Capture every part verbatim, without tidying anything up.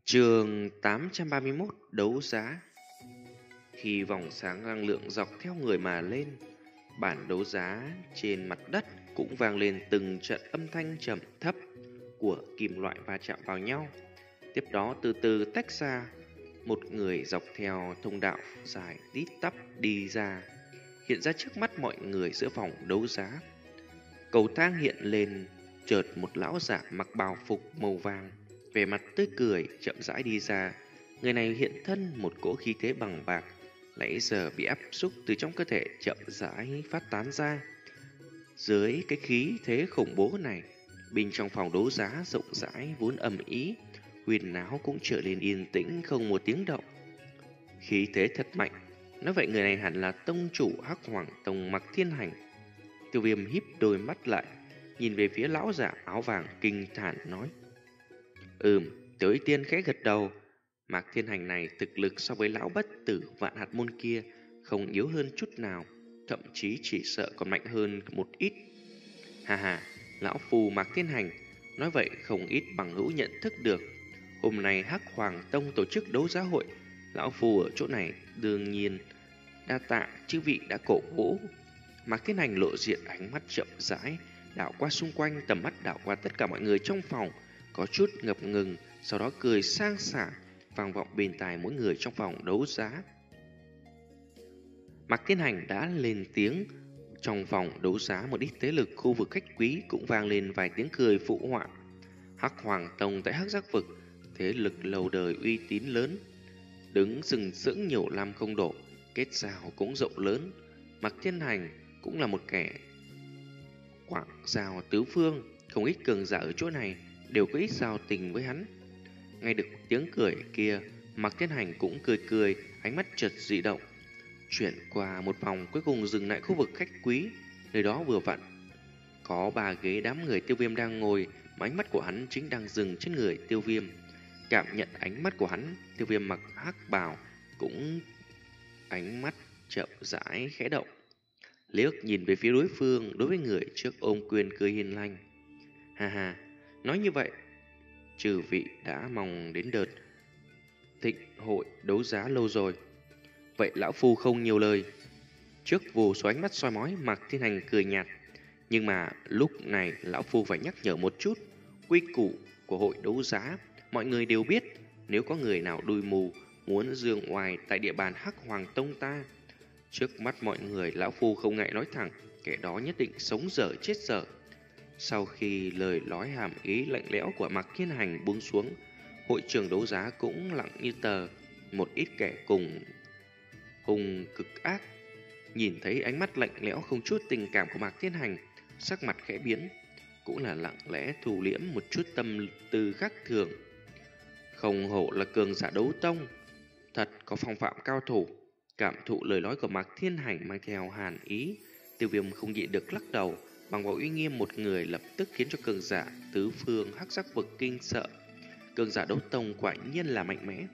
Chương tám trăm ba mươi mốt. Đấu giá. Khi vòng sáng năng lượng dọc theo người mà lên, bản đấu giá trên mặt đất cũng vang lên từng trận âm thanh trầm thấp của kim loại va chạm vào nhau. Tiếp đó từ từ tách ra, một người dọc theo thông đạo dài tít tắp đi ra, hiện ra trước mắt mọi người giữa phòng đấu giá. Cầu thang hiện lên, chợt một lão giả mặc bào phục màu vàng, vẻ mặt tươi cười chậm rãi đi ra. Người này hiện thân một cỗ khí thế bằng bạc, nãy giờ bị áp xúc từ trong cơ thể chậm rãi phát tán ra. Dưới cái khí thế khủng bố này, bên trong phòng đấu giá rộng rãi vốn ầm ĩ, huyền náo cũng trở nên yên tĩnh không một tiếng động. Khí thế thật mạnh, nói vậy người này hẳn là tông chủ Hắc Hoàng Tông Mạc Thiên Hành. Tiêu Viêm híp đôi mắt lại, nhìn về phía lão giả áo vàng kinh thản nói: Ừm, Tiểu Y Tiên khẽ gật đầu. Mạc Thiên Hành này thực lực so với lão bất tử vạn hạt môn kia không yếu hơn chút nào, thậm chí chỉ sợ còn mạnh hơn một ít. Hà hà, lão phù Mạc Thiên Hành, nói vậy không ít bằng hữu nhận thức được. Hôm nay Hắc Hoàng Tông tổ chức đấu giá hội, lão phù ở chỗ này đương nhiên đa tạ chư vị đã cổ vũ. Mạc Thiên Hành lộ diện ánh mắt chậm rãi đảo qua xung quanh, tầm mắt đảo qua tất cả mọi người trong phòng, có chút ngập ngừng, sau đó cười sang sảng vang vọng bên tai mỗi người trong phòng đấu giá. Mạc Thiên Hành đã lên tiếng. Trong phòng đấu giá, một ít thế lực khu vực khách quý cũng vang lên vài tiếng cười phụ họa. Hắc Hoàng Tông tại Hắc Giác Vực, thế lực lâu đời uy tín lớn, đứng sừng sững nhiều năm không đổ, kết giao cũng rộng lớn. Mạc Thiên Hành cũng là một kẻ quảng giao tứ phương, không ít cường giả ở chỗ này đều có ít giao tình với hắn. Nghe được tiếng cười kia, Mạc Thiên Hành cũng cười cười, ánh mắt chợt dị động. Chuyển qua một vòng, cuối cùng dừng lại khu vực khách quý. Nơi đó vừa vặn có ba ghế đám người Tiêu Viêm đang ngồi, mà ánh mắt của hắn chính đang dừng trên người Tiêu Viêm. Cảm nhận ánh mắt của hắn, Tiêu Viêm mặc hắc bào cũng ánh mắt chậm rãi khẽ động, liếc nhìn về phía đối phương. Đối với người trước ôm quyền cười hiền lành: Ha ha, nói như vậy trừ vị đã mong đến đợt thịnh hội đấu giá lâu rồi. Vậy lão phu không nhiều lời. Trước vô số ánh mắt soi mói, Mạc Thiên Hành cười nhạt: Nhưng mà lúc này lão phu phải nhắc nhở một chút. Quy củ của hội đấu giá mọi người đều biết. Nếu có người nào đuôi mù muốn dương oai tại địa bàn Hắc Hoàng Tông ta, trước mắt mọi người lão phu không ngại nói thẳng, kẻ đó nhất định sống dở chết dở. Sau khi lời nói hàm ý lạnh lẽo của Mạc Thiên Hành buông xuống, hội trường đấu giá cũng lặng như tờ. Một ít kẻ cùng hùng cực ác nhìn thấy ánh mắt lạnh lẽo không chút tình cảm của Mạc Thiên Hành, sắc mặt khẽ biến, cũng là lặng lẽ thu liễm một chút tâm tư khác thường. Không hổ là cường giả đấu tông, thật có phong phạm cao thủ. Cảm thụ lời nói của Mạc Thiên Hành mang theo hàn ý, Tiêu Viêm không nhịn được lắc đầu. Bằng vào uy nghiêm một người lập tức khiến cho cường giả tứ phương Hắc Giác Vực kinh sợ. Cường giả đấu tông quả nhiên là mạnh mẽ.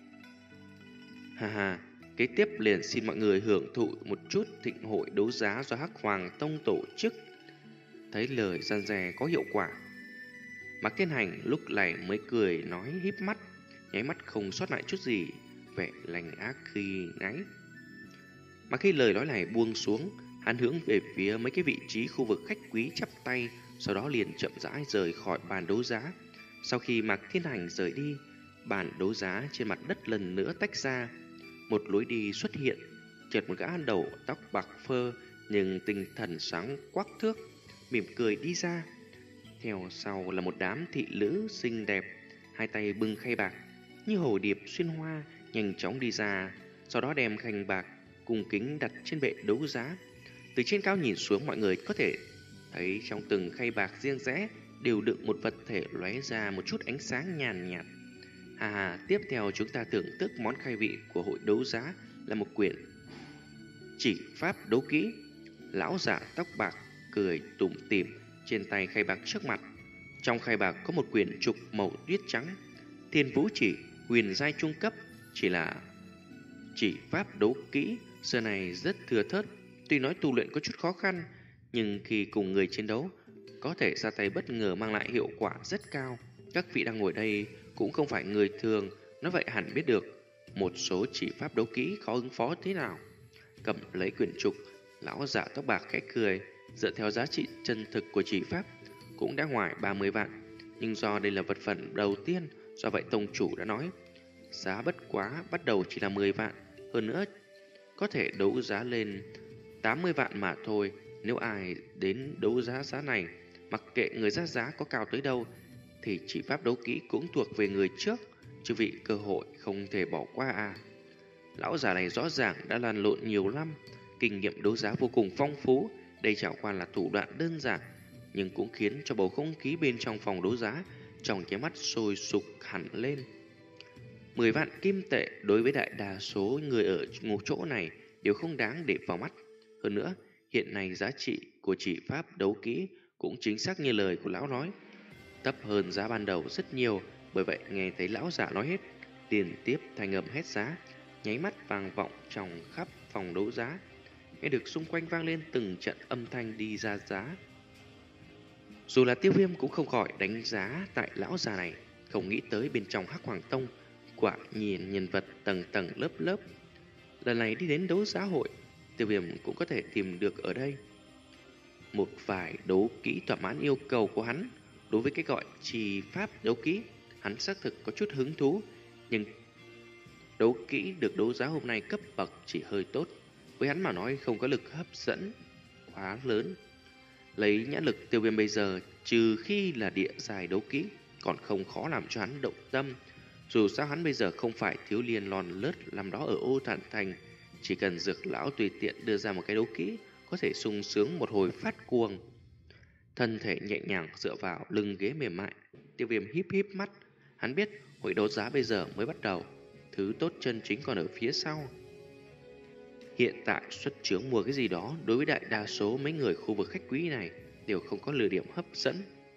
Ha ha, kế tiếp liền xin mọi người hưởng thụ một chút thịnh hội đấu giá do Hắc Hoàng Tông tổ chức. Thấy lời gian dè có hiệu quả, Mạc Thiên Hành lúc này mới cười nói híp mắt, nháy mắt không sót lại chút gì vẻ lành ác khi nãy. Mà khi lời nói này buông xuống, hắn hướng về phía mấy cái vị trí khu vực khách quý chắp tay, sau đó liền chậm rãi rời khỏi bàn đấu giá. Sau khi Mạc Thiên Hành rời đi, bàn đấu giá trên mặt đất lần nữa tách ra, một lối đi xuất hiện. Chợt một gã đầu tóc bạc phơ nhưng tinh thần sáng quắc thước mỉm cười đi ra. Theo sau là một đám thị nữ xinh đẹp, hai tay bưng khay bạc như hồ điệp xuyên hoa, nhanh chóng đi ra, sau đó đem khay bạc cung kính đặt trên bệ đấu giá. Từ trên cao nhìn xuống, mọi người có thể thấy trong từng khay bạc riêng rẽ đều đựng một vật thể lóe ra một chút ánh sáng nhàn nhạt. Hà hà, tiếp theo chúng ta thưởng thức món khai vị của hội đấu giá là một quyển chỉ pháp đấu kỹ. Lão giả tóc bạc cười tủm tỉm trên tay khay bạc trước mặt. Trong khay bạc có một quyển trục màu tuyết trắng, Thiên Vũ Chỉ, huyền giai trung cấp, chỉ là chỉ pháp đấu kỹ xưa này rất thừa thớt. Tuy nói tu luyện có chút khó khăn, nhưng khi cùng người chiến đấu có thể ra tay bất ngờ mang lại hiệu quả rất cao. Các vị đang ngồi đây cũng không phải người thường, Nói vậy hẳn biết được một số chỉ pháp đấu kỹ khó ứng phó thế nào. Cầm lấy quyển trục, lão giả tóc bạc khẽ cười. Dựa theo giá trị chân thực của chỉ pháp cũng đã ngoài ba mươi vạn, nhưng do đây là vật phẩm đầu tiên, do vậy tông chủ đã nói giá bất quá bắt đầu chỉ là mười vạn. Hơn nữa có thể đấu giá lên tám mươi vạn mà thôi. Nếu ai đến đấu giá giá này, mặc kệ người ra giá có cao tới đâu, thì chỉ pháp đấu kỹ cũng thuộc về người trước. Chứ vị cơ hội không thể bỏ qua à. Lão già này rõ ràng đã lăn lộn nhiều năm, kinh nghiệm đấu giá vô cùng phong phú. Đây chẳng qua là thủ đoạn đơn giản, nhưng cũng khiến cho bầu không khí bên trong phòng đấu giá trong cái mắt sôi sục hẳn lên. Mười vạn kim tệ đối với đại đa số người ở ngôi chỗ này đều không đáng để vào mắt. Hơn nữa, hiện nay giá trị của chỉ pháp đấu kỹ cũng chính xác như lời của lão nói, thấp hơn giá ban đầu rất nhiều. Bởi vậy nghe thấy lão giả nói hết, tiền tiếp thành âm hét giá, nháy mắt vang vọng trong khắp phòng đấu giá. Nghe được xung quanh vang lên từng trận âm thanh đi ra giá. Dù là Tiêu Viêm cũng không khỏi đánh giá tại lão già này, không nghĩ tới bên trong Hắc Hoàng Tông quả nhiên nhân vật tầng tầng lớp lớp. Lần này đi đến đấu giá hội, Tiêu Viêm cũng có thể tìm được ở đây một vài đấu kỹ thỏa mãn yêu cầu của hắn. Đối với cái gọi trì pháp đấu kỹ, hắn xác thực có chút hứng thú, nhưng đấu kỹ được đấu giá hôm nay cấp bậc chỉ hơi tốt, với hắn mà nói không có lực hấp dẫn quá lớn. Lấy nhãn lực Tiêu Viêm bây giờ, trừ khi là địa dài đấu kỹ, còn không khó làm cho hắn động tâm. Dù sao hắn bây giờ không phải thiếu liên lòn lướt làm đó ở Ô Thản Thành, chỉ cần Dược lão tùy tiện đưa ra một cái đấu kỹ, có thể sung sướng một hồi phát cuồng. Thân thể nhẹ nhàng dựa vào lưng ghế mềm mại, Tiêu Viêm híp híp mắt. Hắn biết hội đấu giá bây giờ mới bắt đầu, thứ tốt chân chính còn ở phía sau. Hiện tại xuất chướng mua cái gì đó đối với đại đa số mấy người khu vực khách quý này đều không có lựa điểm hấp dẫn.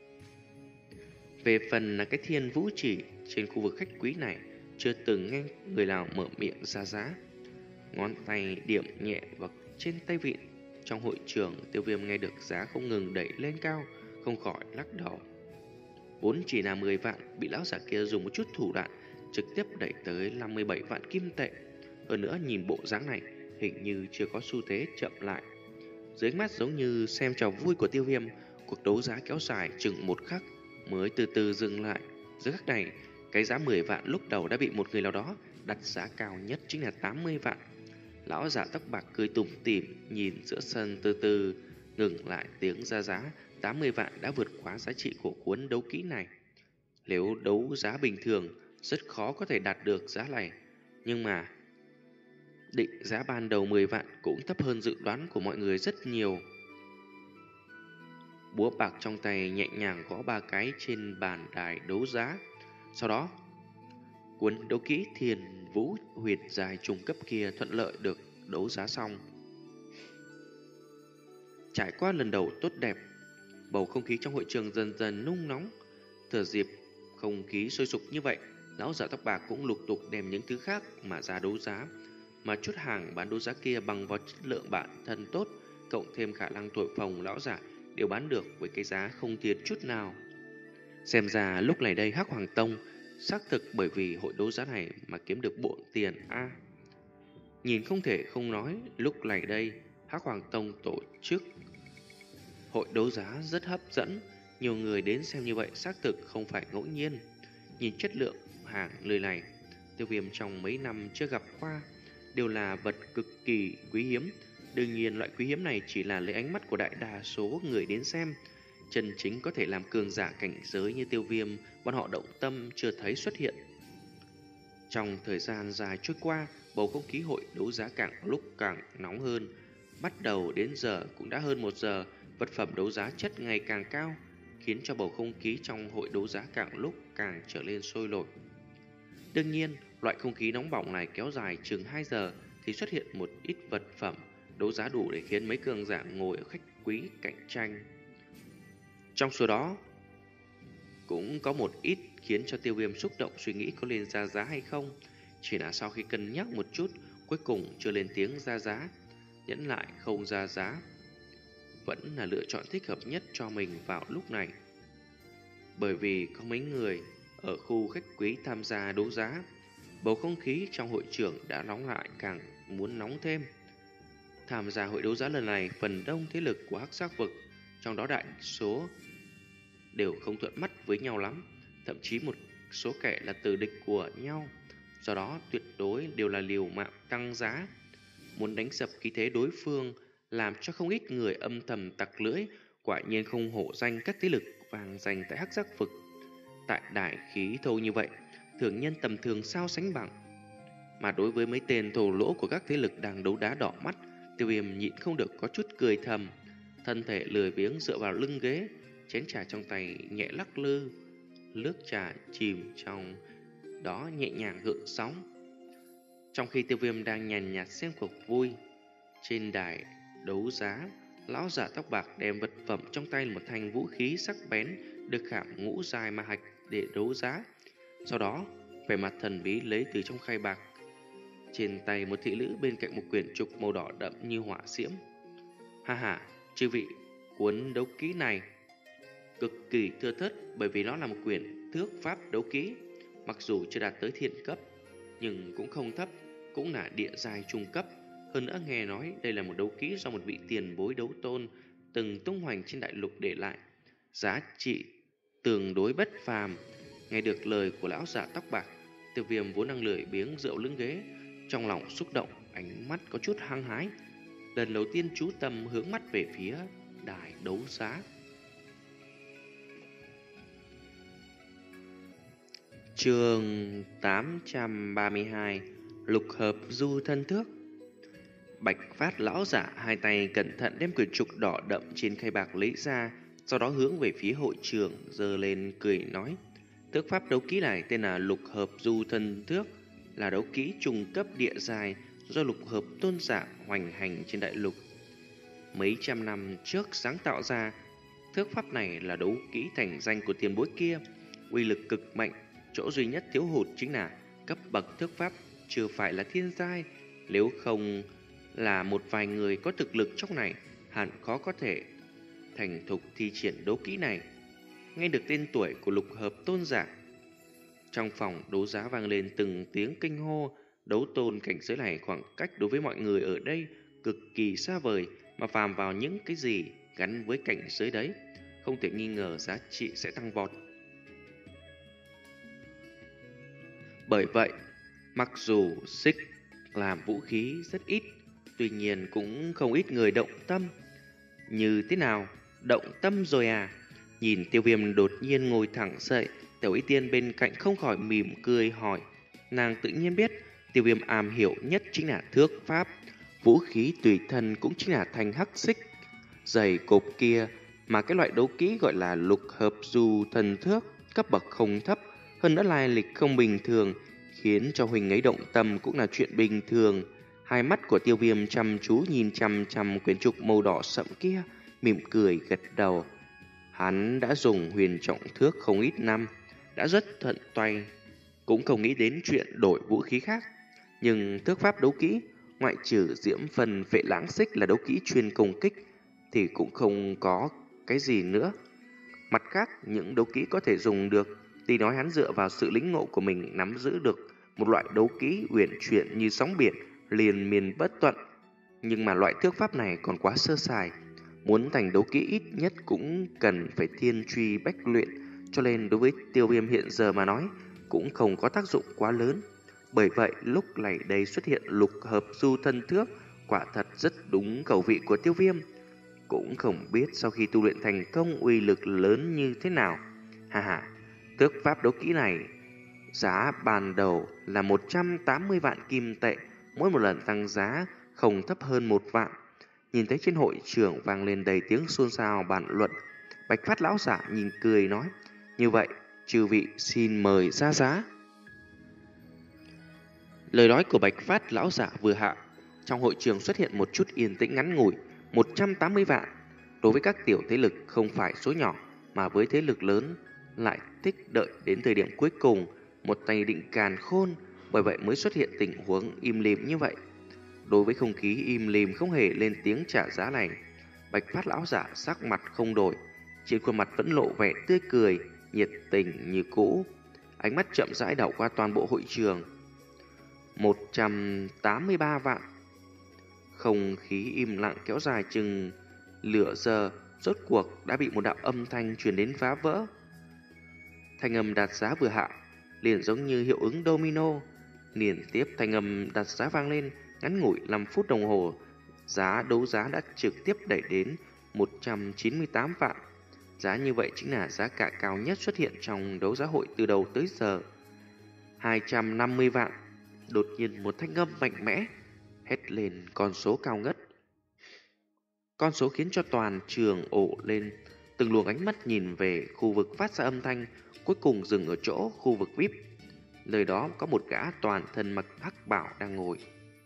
Về phần là cái thiên vũ chỉ trên khu vực khách quý này, chưa từng nghe người nào mở miệng ra giá. Ngón tay điểm nhẹ vào trên tay vịn. Trong hội trường, Tiêu Viêm nghe được giá không ngừng đẩy lên cao, không khỏi lắc đầu. Vốn chỉ là mười vạn, bị lão giả kia dùng một chút thủ đoạn trực tiếp đẩy tới năm mươi bảy vạn kim tệ. Hơn nữa nhìn bộ dáng này hình như chưa có xu thế chậm lại. Dưới mắt giống như xem trò vui của Tiêu Viêm, cuộc đấu giá kéo dài chừng một khắc mới từ từ dừng lại. Dưới khắc này, cái giá mười vạn lúc đầu đã bị một người nào đó đặt giá cao nhất chính là tám mươi vạn. Lão giả tóc bạc cười tủm tỉm nhìn giữa sân, từ từ ngừng lại tiếng ra giá. Tám mươi vạn đã vượt quá giá trị của cuốn đấu kỹ này. Nếu đấu giá bình thường rất khó có thể đạt được giá này, nhưng mà định giá ban đầu mười vạn cũng thấp hơn dự đoán của mọi người rất nhiều. Búa bạc trong tay nhẹ nhàng gõ ba cái trên bàn đài đấu giá. Sau đó, cuốn đấu kỹ Thiên Vũ Huyệt dài trung cấp kia thuận lợi được đấu giá xong. Trải qua lần đầu tốt đẹp, bầu không khí trong hội trường dần dần nung nóng. Thừa dịp không khí sôi sục như vậy, lão giả tóc bạc cũng lục tục đem những thứ khác mà ra đấu giá. Mà chút hàng bán đấu giá kia bằng vào chất lượng bản thân tốt, cộng thêm khả năng thổi phồng lão giả, đều bán được với cái giá không thiệt chút nào. Xem ra lúc này đây Hắc Hoàng Tông xác thực bởi vì hội đấu giá này mà kiếm được bộn tiền a. À, nhìn không thể không nói, lúc này đây Hắc Hoàng Tông tổ chức hội đấu giá rất hấp dẫn. Nhiều người đến xem như vậy xác thực không phải ngẫu nhiên. Nhìn chất lượng hàng lời này, Tiêu Viêm trong mấy năm chưa gặp qua đều là vật cực kỳ quý hiếm. Đương nhiên loại quý hiếm này chỉ là lấy ánh mắt của đại đa số người đến xem. Chân chính có thể làm cường giả cảnh giới như Tiêu Viêm, bọn họ động tâm chưa thấy xuất hiện. Trong thời gian dài trôi qua, bầu không khí hội đấu giá càng lúc càng nóng hơn. Bắt đầu đến giờ cũng đã hơn một giờ, vật phẩm đấu giá chất ngày càng cao, khiến cho bầu không khí trong hội đấu giá càng lúc càng trở nên sôi nổi. Đương nhiên, loại không khí nóng bỏng này kéo dài chừng hai giờ thì xuất hiện một ít vật phẩm đấu giá đủ để khiến mấy cường giả ngồi ở khách quý cạnh tranh. Trong số đó, cũng có một ít khiến cho Tiêu Viêm xúc động suy nghĩ có lên ra giá hay không. Chỉ là sau khi cân nhắc một chút, cuối cùng chưa lên tiếng ra giá, nhẫn lại không ra giá, vẫn là lựa chọn thích hợp nhất cho mình vào lúc này. Bởi vì có mấy người ở khu khách quý tham gia đấu giá, Bầu không khí trong hội trường đã nóng lại càng muốn nóng thêm. Tham gia hội đấu giá lần này, phần đông thế lực của Hắc Sắc Vực, trong đó đại số đều không thuận mắt với nhau lắm, thậm chí một số kẻ là tử địch của nhau. Do đó tuyệt đối đều là liều mạng tăng giá, muốn đánh sập khí thế đối phương, làm cho không ít người âm thầm tặc lưỡi. Quả nhiên không hổ danh các thế lực vàng dành tại Hắc Sắc Vực. Tại đại khí thô như vậy, thường nhân tầm thường sao sánh bằng. Mà đối với mấy tên thổ lỗ của các thế lực đang đấu đá đỏ mắt, Tiêu Viêm nhịn không được có chút cười thầm. Thân thể lười biếng dựa vào lưng ghế, chén trà trong tay nhẹ lắc lư, nước trà chìm trong đó nhẹ nhàng gợn sóng. Trong khi Tiêu Viêm đang nhàn nhạt xem cuộc vui, trên đài đấu giá, lão giả tóc bạc đem vật phẩm trong tay là một thanh vũ khí sắc bén được khảm ngũ dài ma hạch để đấu giá. Sau đó, vẻ mặt thần bí lấy từ trong khay bạc trên tay một thị nữ bên cạnh một quyển trục màu đỏ đậm như hỏa diễm. Ha ha, chư vị, cuốn đấu ký này cực kỳ thưa thớt bởi vì nó là một quyển thước pháp đấu ký, mặc dù chưa đạt tới thiên cấp nhưng cũng không thấp, cũng là địa giai trung cấp. Hơn nữa nghe nói đây là một đấu ký do một vị tiền bối đấu tôn từng tung hoành trên đại lục để lại, giá trị tương đối bất phàm. Nghe được lời của lão giả tóc bạc, Tiêu Viêm vốn đang lười biếng dựa lưng ghế, trong lòng xúc động, ánh mắt có chút hăng hái, lần đầu tiên chú tâm hướng mắt về phía đài đấu giá. Chương tám trăm ba mươi hai, Lục hợp du thân thước. Bạch Phát lão giả hai tay cẩn thận đem quyển trục đỏ đậm trên khay bạc lấy ra, sau đó hướng về phía hội trường giơ lên cười nói: thước pháp đấu ký này tên là Lục hợp du thân thước, là đấu ký trung cấp địa giai do Lục hợp tôn giả hoành hành trên đại lục. Mấy trăm năm trước sáng tạo ra, thước pháp này là đấu ký thành danh của tiền bối kia, uy lực cực mạnh. Chỗ duy nhất thiếu hụt chính là cấp bậc thước pháp chưa phải là thiên giai, nếu không là một vài người có thực lực trong này hẳn khó có thể thành thục thi triển đấu kỹ này. Nghe được tên tuổi của Lục hợp tôn giả, trong phòng đấu giá vang lên từng tiếng kinh hô. Đấu tôn cảnh giới này khoảng cách đối với mọi người ở đây cực kỳ xa vời, mà phàm vào những cái gì gắn với cảnh giới đấy, không thể nghi ngờ giá trị sẽ tăng vọt. Bởi vậy, mặc dù xích làm vũ khí rất ít, tuy nhiên cũng không ít người động tâm. Như thế nào? Động tâm rồi à? Nhìn Tiêu Viêm đột nhiên ngồi thẳng dậy, Tiểu Y Tiên bên cạnh không khỏi mỉm cười hỏi. Nàng tự nhiên biết Tiêu Viêm am hiểu nhất chính là thước pháp, vũ khí tùy thân cũng chính là thanh hắc xích dày cộp kia, mà cái loại đấu kỹ gọi là Lục hợp du thần thước, cấp bậc không thấp, hơn nữa lai lịch không bình thường, khiến cho huynh ấy động tâm cũng là chuyện bình thường. Hai mắt của Tiêu Viêm chăm chú nhìn chăm chăm quyển trục màu đỏ sẫm kia, mỉm cười gật đầu. Hắn đã dùng huyền trọng thước không ít năm, đã rất thuận tay, cũng không nghĩ đến chuyện đổi vũ khí khác. Nhưng thước pháp đấu kỹ, ngoại trừ diễm phần phệ lãng xích là đấu kỹ chuyên công kích, thì cũng không có cái gì nữa. Mặt khác, những đấu kỹ có thể dùng được, tuy nói hắn dựa vào sự lĩnh ngộ của mình nắm giữ được một loại đấu kỹ uyển chuyển như sóng biển, liền miên bất tận, nhưng mà loại thước pháp này còn quá sơ sài. Muốn thành đấu kỹ ít nhất cũng cần phải thiên truy bách luyện, cho nên đối với Tiêu Viêm hiện giờ mà nói cũng không có tác dụng quá lớn. Bởi vậy lúc này đây xuất hiện Lục hợp du thân thước, quả thật rất đúng khẩu vị của Tiêu Viêm. Cũng không biết sau khi tu luyện thành công uy lực lớn như thế nào. Hà hà, thước pháp đấu kỹ này giá ban đầu là một trăm tám mươi vạn kim tệ, mỗi một lần tăng giá không thấp hơn một vạn. Nhìn thấy trên hội trường vang lên đầy tiếng xôn xao bàn luận, Bạch Phát lão giả nhìn cười nói: như vậy, chư vị xin mời ra giá. Lời nói của Bạch Phát lão giả vừa hạ, trong hội trường xuất hiện một chút yên tĩnh ngắn ngủi. Một trăm tám mươi vạn đối với các tiểu thế lực không phải số nhỏ, mà với thế lực lớn lại thích đợi đến thời điểm cuối cùng, một tay định càn khôn, bởi vậy mới xuất hiện tình huống im lìm như vậy. Đối với không khí im lìm không hề lên tiếng trả giá này, Bạch Phát lão giả sắc mặt không đổi, trên khuôn mặt vẫn lộ vẻ tươi cười, nhiệt tình như cũ. Ánh mắt chậm rãi đảo qua toàn bộ hội trường. một trăm tám mươi ba vạn. Không khí im lặng kéo dài chừng nửa giờ, rốt cuộc đã bị một đạo âm thanh truyền đến phá vỡ. Thanh âm đặt giá vừa hạ, liền giống như hiệu ứng domino. Liên tiếp thanh âm đặt giá vang lên, ngắn ngủi năm phút đồng hồ, giá đấu giá đã trực tiếp đẩy đến một trăm chín mươi tám vạn. Giá như vậy chính là giá cả cao nhất xuất hiện trong đấu giá hội từ đầu tới giờ. hai trăm năm mươi vạn. Đột nhiên một thanh âm mạnh mẽ hét lên con số cao ngất. Con số khiến cho toàn trường ồ lên. Từng luồng ánh mắt nhìn về khu vực phát ra âm thanh, cuối cùng dừng ở chỗ khu vực vi ai pi. Nơi đó có một gã toàn thân mặc hắc bào đang ngồi.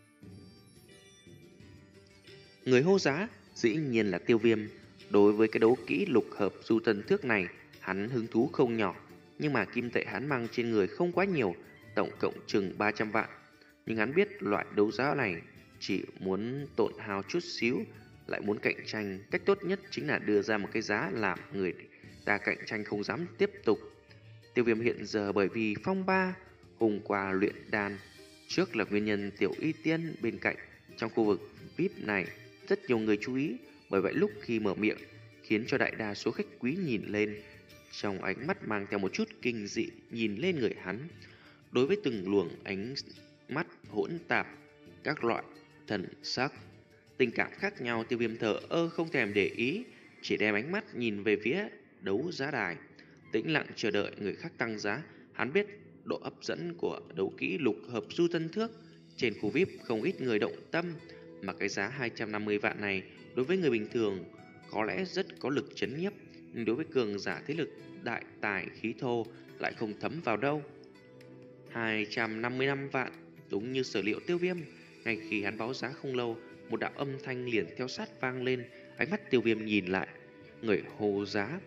Người hô giá dĩ nhiên là Tiêu Viêm. Đối với cái đấu kỹ lục hợp du tân thước này, hắn hứng thú không nhỏ. Nhưng mà kim tệ hắn mang trên người không quá nhiều, tổng cộng chừng ba trăm vạn. Nhưng hắn biết loại đấu giá này chỉ muốn tổn hao chút xíu, lại muốn cạnh tranh, cách tốt nhất chính là đưa ra một cái giá làm người ta cạnh tranh không dám tiếp tục. Tiêu Viêm hiện giờ bởi vì phong ba hôm qua luyện đan, trước là nguyên nhân Tiểu Y Tiên bên cạnh. Trong khu vực vi ai pi này rất nhiều người chú ý, bởi vậy lúc khi mở miệng khiến cho đại đa số khách quý nhìn lên, trong ánh mắt mang theo một chút kinh dị nhìn lên người hắn. Đối với từng luồng ánh mắt hỗn tạp các loại thần sắc, tình cảm khác nhau, Tiêu Viêm thờ ơ không thèm để ý, chỉ đem ánh mắt nhìn về phía đấu giá đài, tĩnh lặng chờ đợi người khác tăng giá. Hắn biết độ hấp dẫn của đấu kỹ lục hợp du tân thước, trên khu vi ai pi không ít người động tâm, mà cái giá hai trăm năm mươi vạn này đối với người bình thường có lẽ rất có lực chấn nhiếp, nhưng đối với cường giả thế lực đại tài khí thô lại không thấm vào đâu. hai trăm năm mươi lăm vạn, đúng như sở liệu Tiêu Viêm. Ngay khi hắn báo giá không lâu, một đạo âm thanh liền theo sát vang lên. Ánh mắt Tiêu Viêm nhìn lại, người hô giá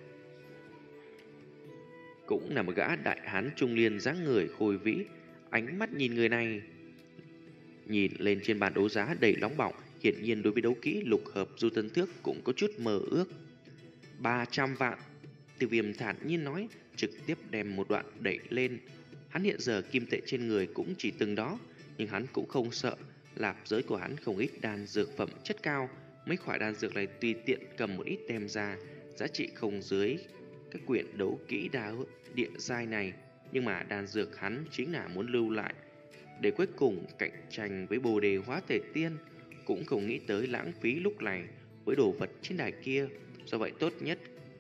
cũng là một gã đại hán trung niên dáng người khôi vĩ. Ánh mắt nhìn người này, nhìn lên trên bàn đấu giá đầy nóng bỏng, hiển nhiên đối với đấu kỹ lục hợp du tân thước cũng có chút mơ ước. ba trăm vạn. Tiêu Viêm thản nhiên nói, trực tiếp đem một đoạn đẩy lên. Hắn hiện giờ kim tệ trên người cũng chỉ từng đó, nhưng hắn cũng không sợ. Lạp giới của hắn không ít đan dược phẩm chất cao, mấy khoả đan dược này tùy tiện cầm một ít đem ra, giá trị không dưới cái quyển đấu kỹ đá địa giai này. Nhưng mà đan dược hắn chính là muốn lưu lại để cuối cùng cạnh tranh với Bồ Đề Hóa Thể Tiên, cũng không nghĩ tới lãng phí lúc này với đồ vật trên đài kia. Do vậy tốt nhất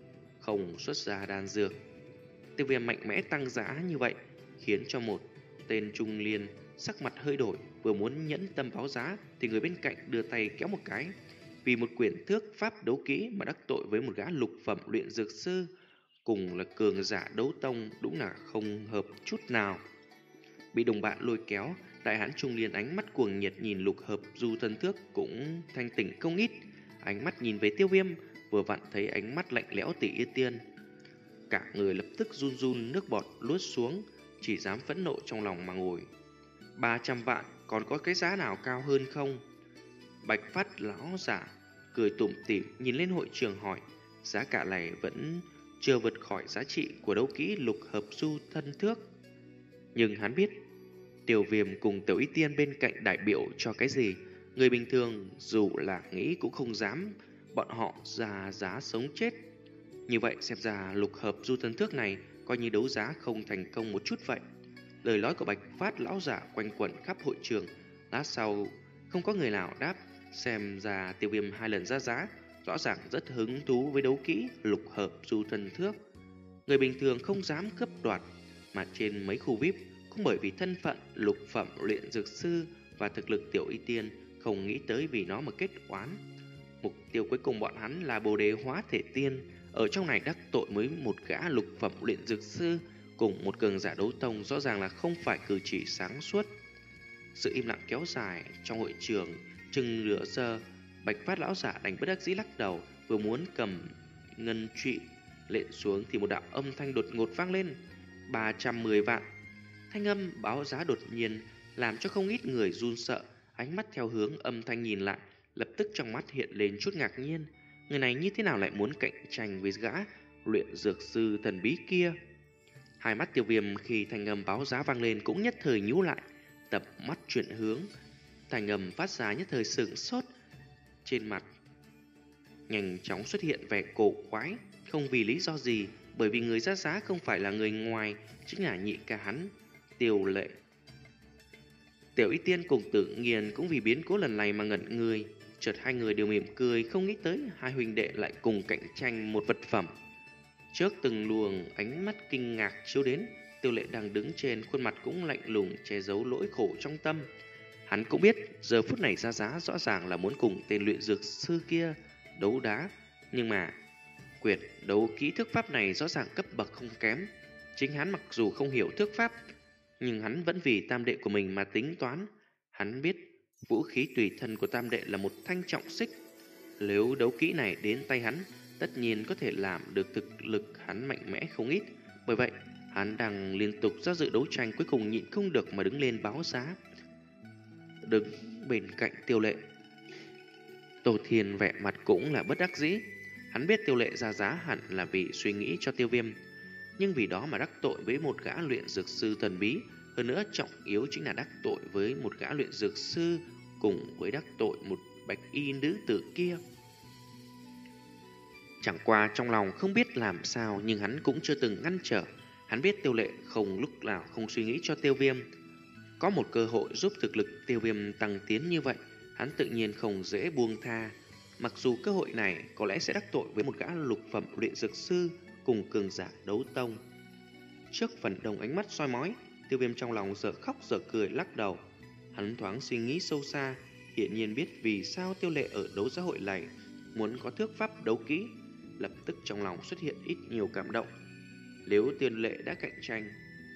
không xuất ra đan dược. Tiêu Viêm mạnh mẽ tăng giá như vậy khiến cho một tên trung niên sắc mặt hơi đổi, vừa muốn nhẫn tâm báo giá thì người bên cạnh đưa tay kéo một cái. Vì một quyển thước pháp đấu kỹ mà đắc tội với một gã lục phẩm luyện dược sư, cùng là cường giả đấu tông, đúng là không hợp chút nào. Bị đồng bạn lôi kéo, đại hán trung niên ánh mắt cuồng nhiệt nhìn lục hợp du tân thước cũng thanh tỉnh không ít. Ánh mắt nhìn về Tiêu Viêm, vừa vặn thấy ánh mắt lạnh lẽo Tỷ Yên Tiên, cả người lập tức run run, nước bọt luốt xuống, chỉ dám phẫn nộ trong lòng mà ngồi. Ba trăm vạn, còn có cái giá nào cao hơn không? Bạch Phát lão giả cười tủm tỉm nhìn lên hội trường hỏi, giá cả này vẫn chưa vượt khỏi giá trị của đấu kỹ lục hợp du thân thước. Nhưng hắn biết Tiêu Viêm cùng Tiểu Y Tiên bên cạnh đại biểu cho cái gì. Người bình thường dù là nghĩ cũng không dám bọn họ ra giá sống chết. Như vậy xem ra lục hợp du thân thước này coi như đấu giá không thành công một chút vậy. Lời nói của Bạch Phát lão giả quanh quẩn khắp hội trường. Lát sau không có người nào đáp. Xem ra Tiêu Viêm hai lần ra giá, rõ ràng rất hứng thú với đấu kỹ lục hợp du thân thước. Người bình thường không dám cướp đoạt, mà trên mấy khu vi ai pi cũng bởi vì thân phận lục phẩm luyện dược sư và thực lực Tiểu Y Tiên không nghĩ tới vì nó mà kết oán. Mục tiêu cuối cùng bọn hắn là Bồ Đề Hóa Thể Tiên, ở trong này đắc tội với một gã lục phẩm luyện dược sư cùng một cường giả đấu tông, rõ ràng là không phải cử chỉ sáng suốt. Sự im lặng kéo dài trong hội trường chừng nửa giờ. Bạch Phát lão giả đành bất đắc dĩ lắc đầu, vừa muốn cầm ngân trụy lệnh xuống thì một đạo âm thanh đột ngột vang lên. Ba trăm mười vạn. Thanh âm báo giá đột nhiên làm cho không ít người run sợ, ánh mắt theo hướng âm thanh nhìn lại, lập tức trong mắt hiện lên chút ngạc nhiên. Người này như thế nào lại muốn cạnh tranh với gã luyện dược sư thần bí kia? Hai mắt Tiêu Viêm khi thanh âm báo giá vang lên cũng nhất thời nhíu lại. tập mắt chuyển hướng, thành âm phát ra nhất thời sửng sốt. Trên mặt nhanh chóng xuất hiện vẻ cổ quái, không vì lý do gì, bởi vì người ra giá không phải là người ngoài, chính là nhị ca hắn, Tiêu Lệ. Tiểu Y Tiên cùng Tự Nghiền cũng vì biến cố lần này mà ngẩn người, chợt hai người đều mỉm cười, không nghĩ tới hai huynh đệ lại cùng cạnh tranh một vật phẩm. Trước từng luồng ánh mắt kinh ngạc chiếu đến, Tiêu Lệ đang đứng trên, khuôn mặt cũng lạnh lùng che giấu nỗi khổ trong tâm. Hắn cũng biết giờ phút này ra giá rõ ràng là muốn cùng tên luyện dược sư kia đấu đá, nhưng mà quyệt đấu kỹ thức pháp này rõ ràng cấp bậc không kém. Chính hắn mặc dù không hiểu thức pháp, nhưng hắn vẫn vì tam đệ của mình mà tính toán. Hắn biết vũ khí tùy thân của tam đệ là một thanh trọng xích. Nếu đấu kỹ này đến tay hắn, tất nhiên có thể làm được thực lực hắn mạnh mẽ không ít. Bởi vậy, hắn đang liên tục do dự đấu tranh, cuối cùng nhịn không được mà đứng lên báo giá. Đứng bên cạnh Tiêu Lệ, Tô Thiên vẻ mặt cũng là bất đắc dĩ. Hắn biết Tiêu Lệ ra giá hẳn là vì suy nghĩ cho Tiêu Viêm, nhưng vì đó mà đắc tội với một gã luyện dược sư thần bí. Hơn nữa trọng yếu chính là đắc tội với một gã luyện dược sư cùng với đắc tội một bạch y nữ tử kia. Chẳng qua trong lòng không biết làm sao, nhưng hắn cũng chưa từng ngăn trở. Hắn biết Tiêu Lệ không lúc nào không suy nghĩ cho Tiêu Viêm. Có một cơ hội giúp thực lực Tiêu Viêm tăng tiến như vậy, hắn tự nhiên không dễ buông tha. Mặc dù cơ hội này có lẽ sẽ đắc tội với một gã lục phẩm luyện dược sư cùng cường giả đấu tông. Trước phần đông ánh mắt soi mói, Tiêu Viêm trong lòng giờ khóc giờ cười lắc đầu. Hắn thoáng suy nghĩ sâu xa, hiển nhiên biết vì sao Tiêu Lệ ở đấu giá hội này muốn có thước pháp đấu kỹ. Lập tức trong lòng xuất hiện ít nhiều cảm động. Nếu Tiêu Lệ đã cạnh tranh,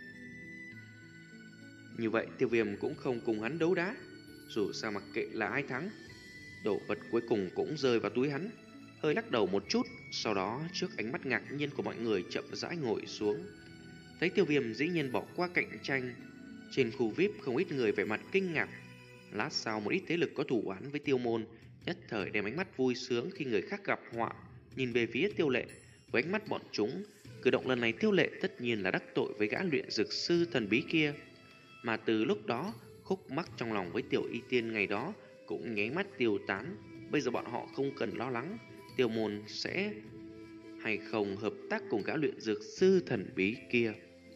như vậy Tiêu Viêm cũng không cùng hắn đấu đá. Dù sao mặc kệ là ai thắng, đồ vật cuối cùng cũng rơi vào túi hắn. Hơi lắc đầu một chút, sau đó trước ánh mắt ngạc nhiên của mọi người chậm rãi ngồi xuống. Thấy Tiêu Viêm dĩ nhiên bỏ qua cạnh tranh, trên khu vi ai pi không ít người vẻ mặt kinh ngạc. Lát sau một ít thế lực có thủ oán với Tiêu Môn nhất thời đem ánh mắt vui sướng khi người khác gặp họa nhìn về phía Tiêu Lệ. Với ánh mắt bọn chúng, cử động lần này Tiêu Lệ tất nhiên là đắc tội với gã luyện dược sư thần bí kia. Mà từ lúc đó, khúc mắc trong lòng với Tiểu Y Tiên ngày đó cũng nháy mắt tiêu tán. Bây giờ bọn họ không cần lo lắng Tiêu Môn sẽ hay không hợp tác cùng gã luyện dược sư thần bí kia.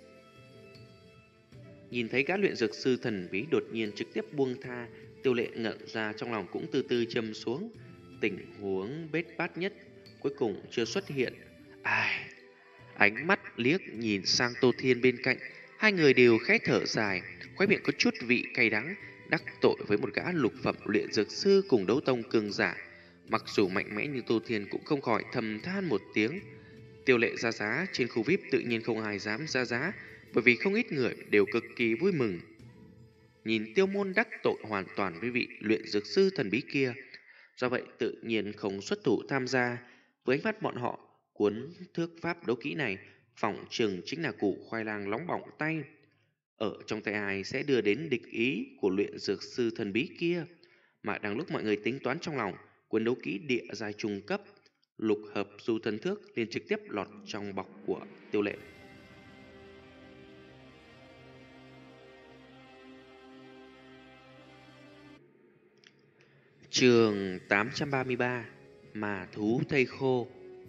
Nhìn thấy gã luyện dược sư thần bí đột nhiên trực tiếp buông tha, Tiêu Lệ ngẩn ra, trong lòng cũng từ từ châm xuống. Tình huống bết bát nhất cuối cùng chưa xuất hiện. Ai... Ánh mắt liếc nhìn sang Tô Thiên bên cạnh, hai người đều khẽ thở dài, khóe miệng có chút vị cay đắng. Đắc tội với một gã lục phẩm luyện dược sư cùng đấu tông cường giả, mặc dù mạnh mẽ như Tô Thiên cũng không khỏi thầm than một tiếng. Tiêu Lệ ra giá trên khu vi ai pi tự nhiên không ai dám ra giá, bởi vì không ít người đều cực kỳ vui mừng. Nhìn Tiêu Môn đắc tội hoàn toàn với vị luyện dược sư thần bí kia, do vậy tự nhiên không xuất thủ tham gia. Với ánh mắt bọn họ, cuốn thước pháp đấu kỹ này phỏng chừng chính là củ khoai lang nóng bỏng tay. Ở trong tay ai sẽ đưa đến địch ý của luyện dược sư thần bí kia. Mà đang lúc mọi người tính toán trong lòng, cuốn đấu kỹ địa giai trung cấp lục hợp du thân thước liền trực tiếp lọt trong bọc của Tiêu Lệ. Chương tám trăm ba mươi ba, Mà thú thây khô.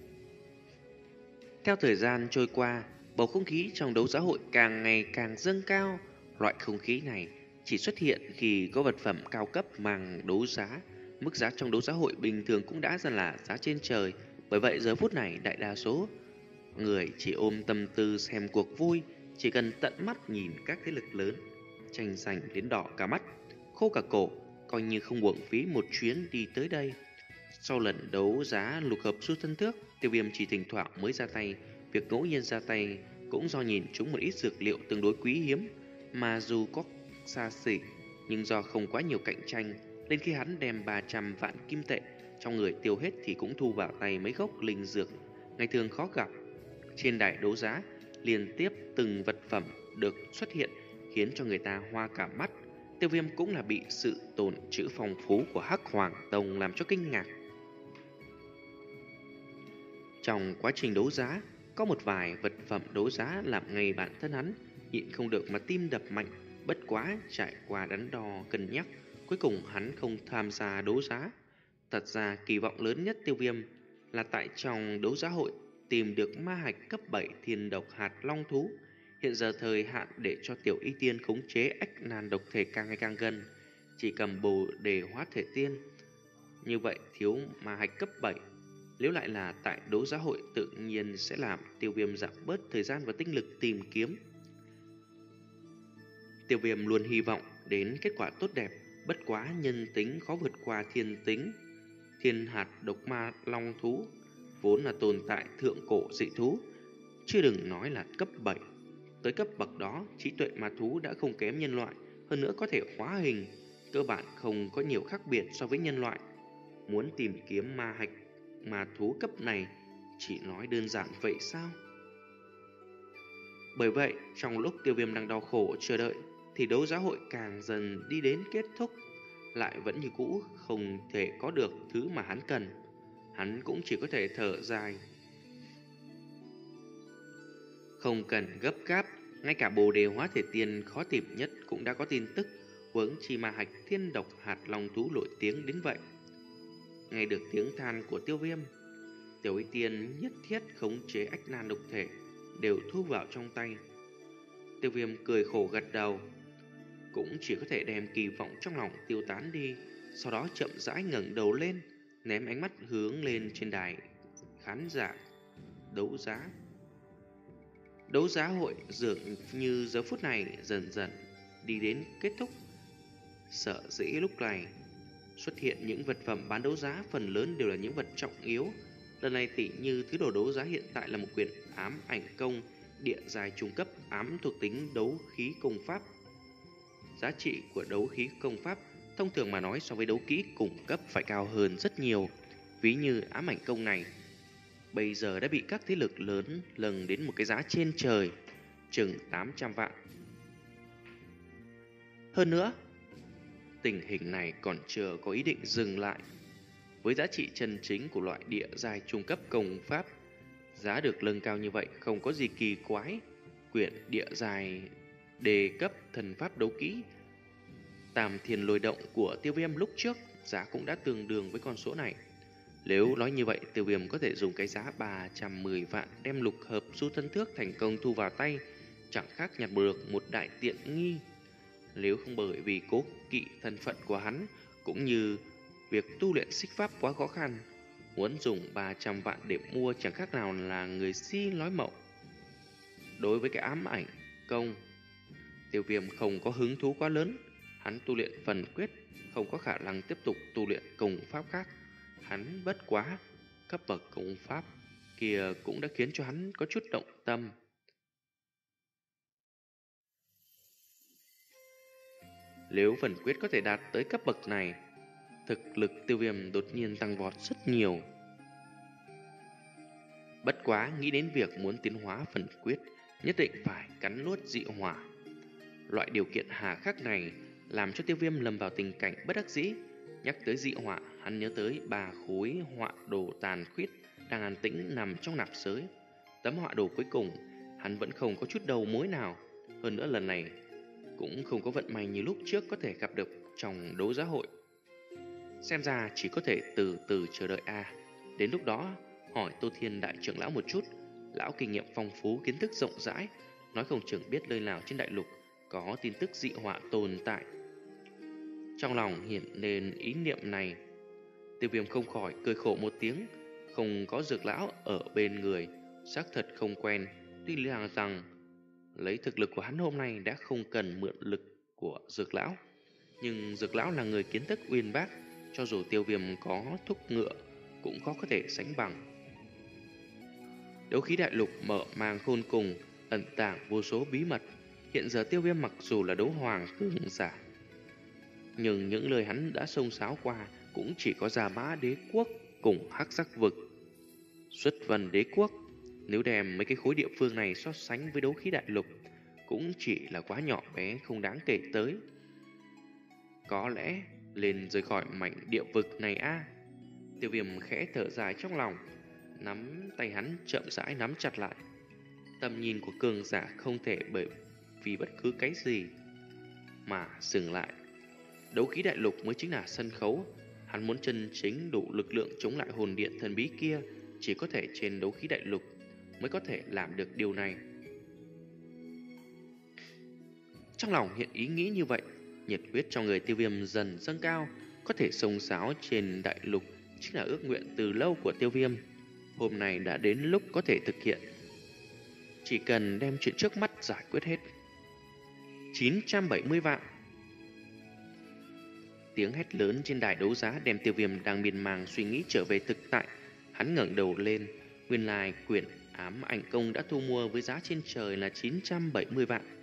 Theo thời gian trôi qua, bầu không khí trong đấu giá hội càng ngày càng dâng cao. Loại không khí này chỉ xuất hiện khi có vật phẩm cao cấp mang đấu giá. Mức giá trong đấu giá hội bình thường cũng đã dần là giá trên trời. Bởi vậy giờ phút này đại đa số người chỉ ôm tâm tư xem cuộc vui, chỉ cần tận mắt nhìn các thế lực lớn tranh giành đến đỏ cả mắt, khô cả cổ, coi như không uổng phí một chuyến đi tới đây. Sau lần đấu giá lục hợp du thân thước, Tiêu Viêm chỉ thỉnh thoảng mới ra tay. Việc ngẫu nhiên ra tay cũng do nhìn chúng một ít dược liệu tương đối quý hiếm, mà dù có xa xỉ, nhưng do không quá nhiều cạnh tranh, nên khi hắn đem ba trăm vạn kim tệ trong người tiêu hết thì cũng thu vào tay mấy gốc linh dược ngày thường khó gặp. Trên đài đấu giá, liên tiếp từng vật phẩm được xuất hiện khiến cho người ta hoa cả mắt. Tiêu Viêm cũng là bị sự tồn trữ phong phú của Hắc Hoàng Tông làm cho kinh ngạc. Trong quá trình đấu giá, có một vài vật phẩm đấu giá làm ngay bản thân hắn nhịn không được mà tim đập mạnh. Bất quá trải qua đắn đo cân nhắc, cuối cùng hắn không tham gia đấu giá. Thật ra kỳ vọng lớn nhất Tiêu Viêm là tại trong đấu giá hội tìm được ma hạch cấp bảy thiên độc hạt long thú. Hiện giờ thời hạn để cho Tiểu Y Tiên khống chế ách nan độc thể càng ngày càng gần, chỉ cầm bồ đề hóa thể tiên. Như vậy thiếu ma hạch cấp bảy, nếu lại là tại đấu giá hội tự nhiên sẽ làm Tiêu Viêm giảm bớt thời gian và tinh lực tìm kiếm. Tiêu Viêm luôn hy vọng đến kết quả tốt đẹp, bất quá nhân tính khó vượt qua thiên tính. Thiên hạt độc ma long thú vốn là tồn tại thượng cổ dị thú, chứ đừng nói là cấp bảy. Tới cấp bậc đó, trí tuệ ma thú đã không kém nhân loại, hơn nữa có thể hóa hình, cơ bản không có nhiều khác biệt so với nhân loại. Muốn tìm kiếm ma hạch ma thú cấp này chỉ nói đơn giản vậy sao? Bởi vậy, trong lúc Tiêu Viêm đang đau khổ chờ đợi, thì đấu giá hội càng dần đi đến kết thúc, lại vẫn như cũ không thể có được thứ mà hắn cần. Hắn cũng chỉ có thể thở dài. Không cần gấp gáp, ngay cả bồ đề hóa thể tiên khó tìm nhất cũng đã có tin tức, huống chi ma hạch thiên độc hạt long thú nổi tiếng đến vậy. Nghe được tiếng than của Tiêu Viêm, Tiểu Y Tiên nhất thiết khống chế ách nan độc thể đều thu vào trong tay. Tiêu Viêm cười khổ gật đầu, cũng chỉ có thể đem kỳ vọng trong lòng tiêu tán đi, sau đó chậm rãi ngẩng đầu lên, ném ánh mắt hướng lên trên đài khán giả đấu giá. Đấu giá hội dường như giờ phút này dần dần đi đến kết thúc. Sở dĩ lúc này xuất hiện những vật phẩm bán đấu giá phần lớn đều là những vật trọng yếu. Lần này tỉ như thứ đồ đấu giá hiện tại là một quyển ám ảnh công địa dài trung cấp ám thuộc tính đấu khí công pháp. Giá trị của đấu khí công pháp thông thường mà nói so với đấu kỹ cùng cấp phải cao hơn rất nhiều. Ví như ám ảnh công này bây giờ đã bị các thế lực lớn lâng đến một cái giá trên trời, chừng tám trăm vạn. Hơn nữa, tình hình này còn chưa có ý định dừng lại. Với giá trị chân chính của loại địa giai trung cấp công pháp, giá được nâng cao như vậy không có gì kỳ quái. Quyển địa giai đề cấp thần pháp đấu kỹ Tam Thiên Lôi Động của Tiêu Viêm lúc trước giá cũng đã tương đương với con số này. Nếu nói như vậy, Tiêu Viêm có thể dùng cái giá ba trăm mười vạn đem lục hợp du thân thước thành công thu vào tay, chẳng khác nhặt được một đại tiện nghi. Nếu không bởi vì cố kỵ thân phận của hắn, cũng như việc tu luyện xích pháp quá khó khăn, muốn dùng ba trăm vạn để mua chẳng khác nào là người si nói mộng. Đối với cái ám ảnh công, Tiêu Viêm không có hứng thú quá lớn. Hắn tu luyện phần quyết, không có khả năng tiếp tục tu luyện công pháp khác. Hắn bất quá, cấp bậc công pháp kia cũng đã khiến cho hắn có chút động tâm. Nếu phần quyết có thể đạt tới cấp bậc này, thực lực Tiêu Viêm đột nhiên tăng vọt rất nhiều. Bất quá nghĩ đến việc muốn tiến hóa phần quyết, nhất định phải cắn nuốt dị hỏa. Loại điều kiện hà khắc này làm cho Tiêu Viêm lầm vào tình cảnh bất đắc dĩ. Nhắc tới dị họa, hắn nhớ tới ba khối họa đồ tàn khuyết đang an tĩnh nằm trong nạp giới. Tấm họa đồ cuối cùng, hắn vẫn không có chút đầu mối nào. Hơn nữa lần này, cũng không có vận may như lúc trước có thể gặp được trong đấu giá hội. Xem ra chỉ có thể từ từ chờ đợi a. À. Đến lúc đó, hỏi Tô Thiên đại trưởng lão một chút. Lão kinh nghiệm phong phú, kiến thức rộng rãi, nói không chừng biết nơi nào trên đại lục có tin tức dị họa tồn tại. Trong lòng hiện lên ý niệm này, Tiêu Viêm không khỏi cười khổ một tiếng. Không có dược lão ở bên người, xác thật không quen. Tuy là rằng lấy thực lực của hắn hôm nay đã không cần mượn lực của dược lão, nhưng dược lão là người kiến thức uyên bác, cho dù Tiêu Viêm có thúc ngựa cũng khó có thể sánh bằng. Đấu khí đại lục mở màng khôn cùng, ẩn tàng vô số bí mật. Hiện giờ Tiêu Viêm mặc dù là đấu hoàng cường giả, nhưng những lời hắn đã xông xáo qua cũng chỉ có Già Mã Đế Quốc cùng Hắc Sắc Vực. Xuất Vân Đế Quốc, nếu đem mấy cái khối địa phương này so sánh với đấu khí đại lục, cũng chỉ là quá nhỏ bé không đáng kể tới. Có lẽ lên rời khỏi mảnh địa vực này a. À. Tiêu Viêm khẽ thở dài trong lòng, nắm tay hắn chậm rãi nắm chặt lại. Tầm nhìn của cường giả không thể bởi vì bất cứ cái gì mà dừng lại. Đấu khí đại lục mới chính là sân khấu. Hắn muốn chân chính đủ lực lượng chống lại hồn điện thần bí kia, chỉ có thể trên đấu khí đại lục mới có thể làm được điều này. Trong lòng hiện ý nghĩ như vậy, nhiệt huyết trong người Tiêu Viêm dần dâng cao. Có thể xông xáo trên đại lục chính là ước nguyện từ lâu của Tiêu Viêm. Hôm nay đã đến lúc có thể thực hiện. Chỉ cần đem chuyện trước mắt giải quyết hết. chín trăm bảy mươi vạn. Tiếng hét lớn trên đài đấu giá đem Tiêu Viêm đang miên man suy nghĩ trở về thực tại. Hắn ngẩng đầu lên, nguyên lai quyển ám ảnh công đã thu mua với giá trên trời là chín trăm bảy mươi vạn.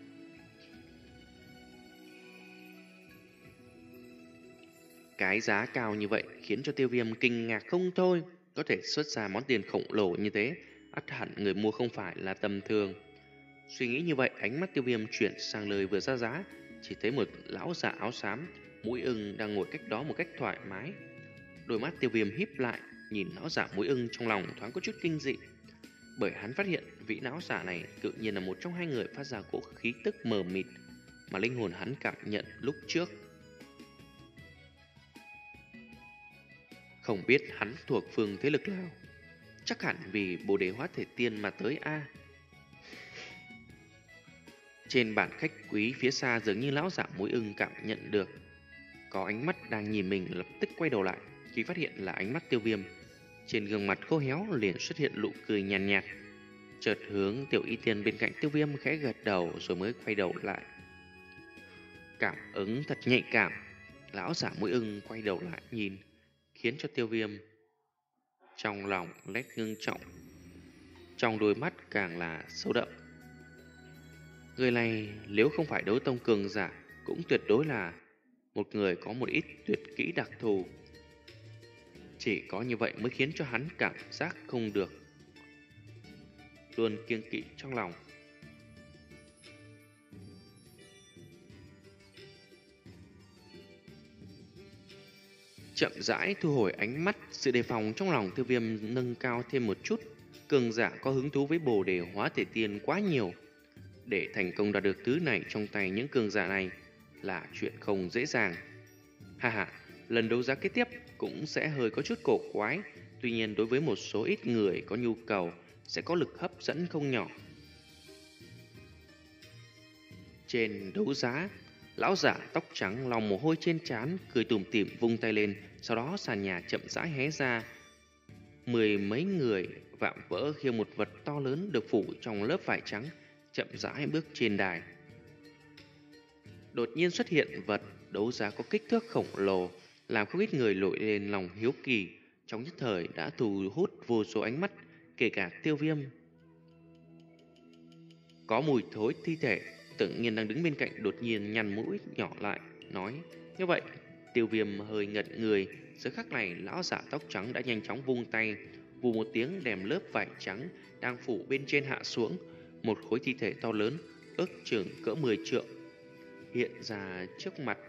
Cái giá cao như vậy khiến cho Tiêu Viêm kinh ngạc không thôi. Có thể xuất ra món tiền khổng lồ như thế, ắt hẳn người mua không phải là tầm thường. Suy nghĩ như vậy, ánh mắt Tiêu Viêm chuyển sang lời vừa ra giá. Chỉ thấy một lão già áo xám, mũi ưng đang ngồi cách đó một cách thoải mái. Đôi mắt Tiêu Viêm híp lại, nhìn lão giả mũi ưng trong lòng thoáng có chút kinh dị. Bởi hắn phát hiện vị lão giả này tự nhiên là một trong hai người phát ra cỗ khí tức mờ mịt mà linh hồn hắn cảm nhận lúc trước. Không biết hắn thuộc phương thế lực nào, chắc hẳn vì Bồ Đề Hóa Thể Tiên mà tới a. Trên bàn khách quý phía xa dường như lão giả mũi ưng cảm nhận được có ánh mắt đang nhìn mình, lập tức quay đầu lại. Khi phát hiện là ánh mắt Tiêu Viêm, trên gương mặt khô héo liền xuất hiện nụ cười nhàn nhạt, nhạt. Chợt hướng Tiểu Y Tiên bên cạnh Tiêu Viêm khẽ gật đầu rồi mới quay đầu lại. Cảm ứng thật nhạy cảm. Lão giả mũi ưng quay đầu lại nhìn, khiến cho Tiêu Viêm trong lòng lét ngưng trọng, trong đôi mắt càng là sâu đậm. Người này nếu không phải đấu tông cường giả cũng tuyệt đối là một người có một ít tuyệt kỹ đặc thù. Chỉ có như vậy mới khiến cho hắn cảm giác không được, luôn kiêng kỵ trong lòng. Chậm rãi thu hồi ánh mắt, sự đề phòng trong lòng Tiêu Viêm nâng cao thêm một chút. Cường giả có hứng thú với Bồ Đề Hóa Thể Tiên quá nhiều. Để thành công đạt được thứ này trong tay những cường giả này là chuyện không dễ dàng. Ha ha, lần đấu giá kế tiếp cũng sẽ hơi có chút cổ quái. Tuy nhiên đối với một số ít người có nhu cầu sẽ có lực hấp dẫn không nhỏ. Trên đấu giá, lão giả tóc trắng lòng mồ hôi trên trán, cười tủm tỉm vung tay lên. Sau đó sàn nhà chậm rãi hé ra. Mười mấy người vạm vỡ khiêng một vật to lớn được phủ trong lớp vải trắng, chậm rãi bước trên đài. Đột nhiên xuất hiện vật đấu giá có kích thước khổng lồ, làm không ít người nổi lên lòng hiếu kỳ. Trong nhất thời đã thu hút vô số ánh mắt, kể cả Tiêu Viêm. Có mùi thối thi thể. Tự nhiên đang đứng bên cạnh đột nhiên nhăn mũi nhỏ lại, nói như vậy. Tiêu Viêm hơi ngẩn người. Giờ khắc này lão giả tóc trắng đã nhanh chóng vung tay, vù một tiếng đem lớp vải trắng đang phủ bên trên hạ xuống. Một khối thi thể to lớn, ước chừng cỡ mười trượng, hiện ra trước mặt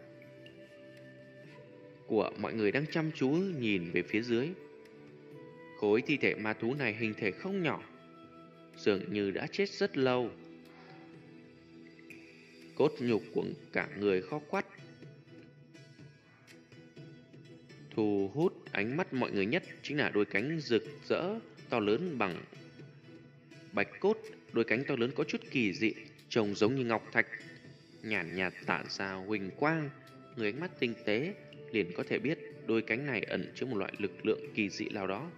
của mọi người đang chăm chú nhìn về phía dưới. Khối thi thể ma thú này hình thể không nhỏ, dường như đã chết rất lâu. Cốt nhục của cả người khó quắt. Thu hút ánh mắt mọi người nhất chính là đôi cánh rực rỡ to lớn bằng bạch cốt. Đôi cánh to lớn có chút kỳ dị, trông giống như ngọc thạch, nhàn nhạt tản ra huỳnh quang. Người ánh mắt tinh tế liền có thể biết đôi cánh này ẩn chứa một loại lực lượng kỳ dị nào đó.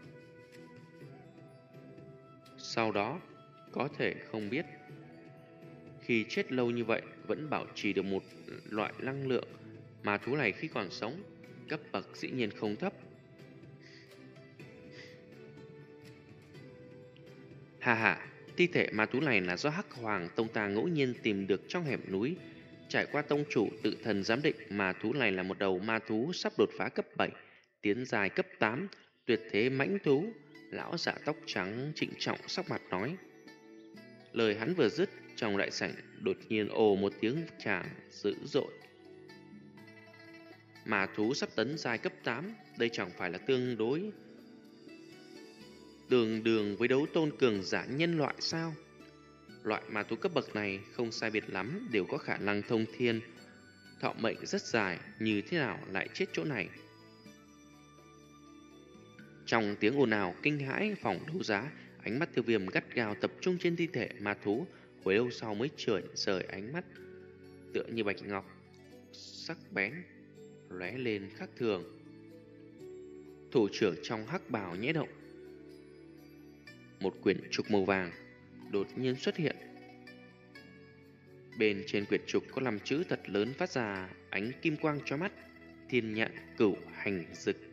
Sau đó có thể không biết, khi chết lâu như vậy vẫn bảo trì được một loại năng lượng. Mà thú này khi còn sống, cấp bậc dĩ nhiên không thấp. Hà hà, thi thể ma thú này là do Hắc Hoàng Tông ta ngẫu nhiên tìm được trong hẻm núi. Trải qua tông chủ tự thần giám định, ma thú này là một đầu ma thú sắp đột phá cấp bảy, tiến dài cấp tám, tuyệt thế mãnh thú. Lão giả tóc trắng trịnh trọng sắc mặt nói. Lời hắn vừa dứt, trong đại sảnh đột nhiên ồ một tiếng tràng dữ dội. Ma thú sắp tấn giai cấp tám, đây chẳng phải là tương đối đường đường với đấu tôn cường giả nhân loại sao? Loại ma thú cấp bậc này không sai biệt lắm đều có khả năng thông thiên. thọ mệnh rất dài, như thế nào lại chết chỗ này? Trong tiếng ồn ào kinh hãi phòng đấu giá, ánh mắt Tiêu Viêm gắt gao tập trung trên thi thể ma thú, hồi lâu sau mới chuyển rời ánh mắt, tựa như bạch ngọc sắc bén lóe lên khác thường. Thủ trưởng trong hắc bào nhẽ động, một quyển trục màu vàng đột nhiên xuất hiện. Bên trên quyển trục có năm chữ thật lớn phát ra ánh kim quang chói mắt: Thiên Nhạn Cửu Hành Dực.